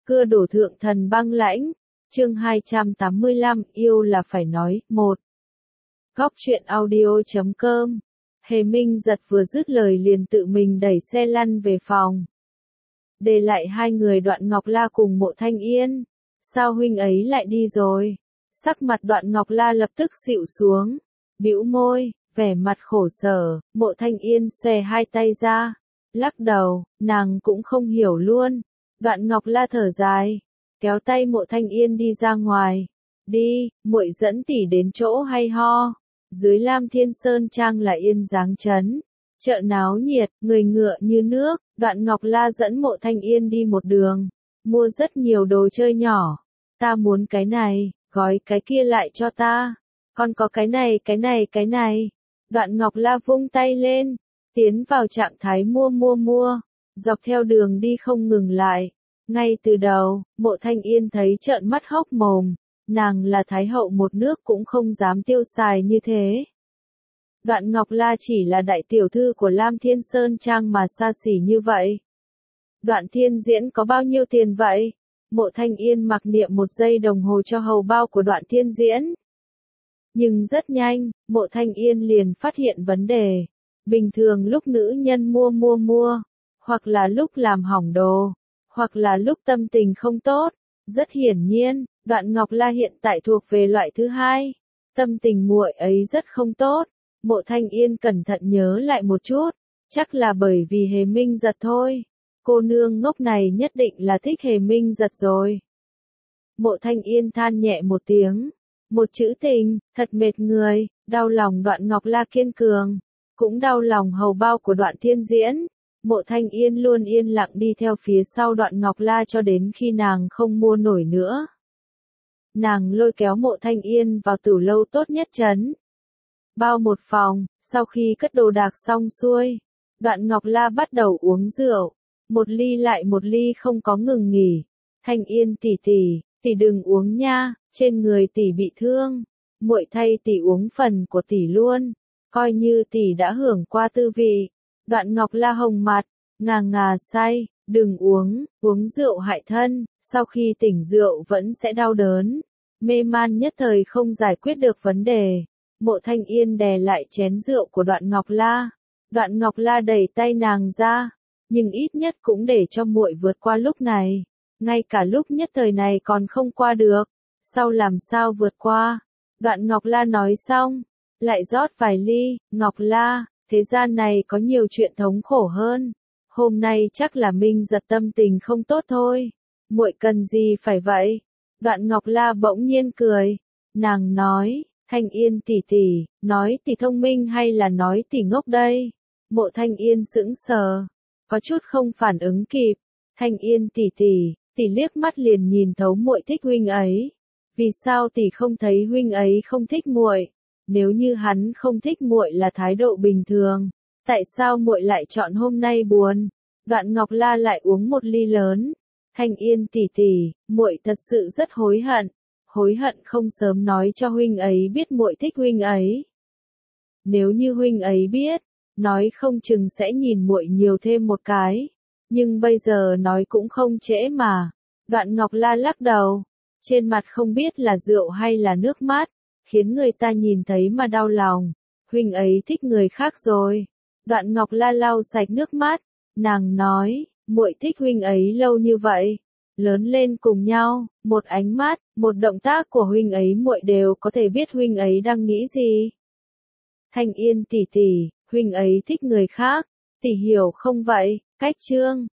Cưa đổ thượng thần băng lãnh. Chương 285, yêu là phải nói. 1. Góc truyện audio.com. Hề Minh Giật vừa dứt lời liền tự mình đẩy xe lăn về phòng. Để lại hai người Đoạn Ngọc La cùng Mộ Thanh Yên. Sao huynh ấy lại đi rồi? Sắc mặt Đoạn Ngọc La lập tức xịu xuống. Bĩu môi, vẻ mặt khổ sở. Mộ Thanh Yên xòe hai tay ra. Lắc đầu, nàng cũng không hiểu luôn. Đoạn Ngọc La thở dài, kéo tay Mộ Thanh Yên đi ra ngoài. Đi, muội dẫn tỷ đến chỗ hay ho. Dưới Lam Thiên Sơn Trang là Yên Giáng Trấn. Chợ náo nhiệt, người ngựa như nước. Đoạn Ngọc La dẫn Mộ Thanh Yên đi một đường. Mua rất nhiều đồ chơi nhỏ. Ta muốn cái này, gói cái kia lại cho ta. Còn có cái này. Đoạn Ngọc La vung tay lên. Tiến vào trạng thái mua. Dọc theo đường đi không ngừng lại. Ngay từ đầu, Mộ Thanh Yên thấy trợn mắt hốc mồm. Nàng là thái hậu một nước cũng không dám tiêu xài như thế. Đoạn Ngọc La chỉ là đại tiểu thư của Lam Thiên Sơn Trang mà xa xỉ như vậy. Đoạn Thiên Diễn có bao nhiêu tiền vậy? Mộ Thanh Yên mặc niệm 1 giây đồng hồ cho hầu bao của Đoạn Thiên Diễn. Nhưng rất nhanh, Mộ Thanh Yên liền phát hiện vấn đề. Bình thường lúc nữ nhân mua, hoặc là lúc làm hỏng đồ, hoặc là lúc tâm tình không tốt. Rất hiển nhiên, Đoạn Ngọc La hiện tại thuộc về loại thứ hai. Tâm tình muội ấy rất không tốt. Mộ Thanh Yên cẩn thận nhớ lại một chút. Chắc là bởi vì Hề Minh Giật thôi. Cô nương ngốc này nhất định là thích Hề Minh Giật rồi. Mộ Thanh Yên than nhẹ một tiếng. Một chữ tình, thật mệt người. Đau lòng Đoạn Ngọc La kiên cường. Cũng đau lòng hầu bao của Đoạn Thiên Diễn. Mộ Thanh Yên luôn yên lặng đi theo phía sau Đoạn Ngọc La cho đến khi nàng không mua nổi nữa. Nàng lôi kéo Mộ Thanh Yên vào tử lâu tốt nhất trấn. Bao một phòng, sau khi cất đồ đạc xong xuôi, Đoạn Ngọc La bắt đầu uống rượu. Một ly lại một ly không có ngừng nghỉ. Thanh Yên tỷ đừng uống nha, trên người tỷ bị thương. Muội thay tỷ uống phần của tỷ luôn, coi như tỷ đã hưởng qua tư vị. Đoạn Ngọc La hồng mặt, ngà say, đừng uống rượu hại thân, sau khi tỉnh rượu vẫn sẽ đau đớn. Mê man nhất thời không giải quyết được vấn đề. Mộ Thanh Yên đè lại chén rượu của Đoạn Ngọc La. Đoạn Ngọc La đẩy tay nàng ra, nhưng ít nhất cũng để cho muội vượt qua lúc này. Ngay cả lúc nhất thời này còn không qua được, sau làm sao vượt qua? Đoạn Ngọc La nói xong, lại rót vài ly. Ngọc La, thế gian này có nhiều chuyện thống khổ hơn. Hôm nay chắc là Minh Giật tâm tình không tốt thôi. Muội cần gì phải vậy? Đoạn Ngọc La bỗng nhiên cười. Nàng nói, Thanh Yên tỷ, nói tỷ thông minh hay là nói tỷ ngốc đây? Mộ Thanh Yên sững sờ, có chút không phản ứng kịp. Thanh Yên tỷ liếc mắt liền nhìn thấu muội thích huynh ấy. Vì sao tỷ không thấy huynh ấy không thích muội? Nếu như hắn không thích muội là thái độ bình thường, tại sao muội lại chọn hôm nay buồn? Đoạn Ngọc La lại uống một ly lớn. Thanh Yên tỷ, muội thật sự rất hối hận không sớm nói cho huynh ấy biết muội thích huynh ấy. Nếu như huynh ấy biết, nói không chừng sẽ nhìn muội nhiều thêm một cái. Nhưng bây giờ nói cũng không trễ mà. Đoạn Ngọc La lắc đầu, trên mặt không biết là rượu hay là nước mắt, khiến người ta nhìn thấy mà đau lòng. Huynh ấy thích người khác rồi. Đoạn Ngọc La lau sạch nước mắt, nàng nói, muội thích huynh ấy lâu như vậy, lớn lên cùng nhau, một ánh mắt, một động tác của huynh ấy muội đều có thể biết huynh ấy đang nghĩ gì. Thanh Yên tỷ, huynh ấy thích người khác, tỷ hiểu không vậy? Cách chương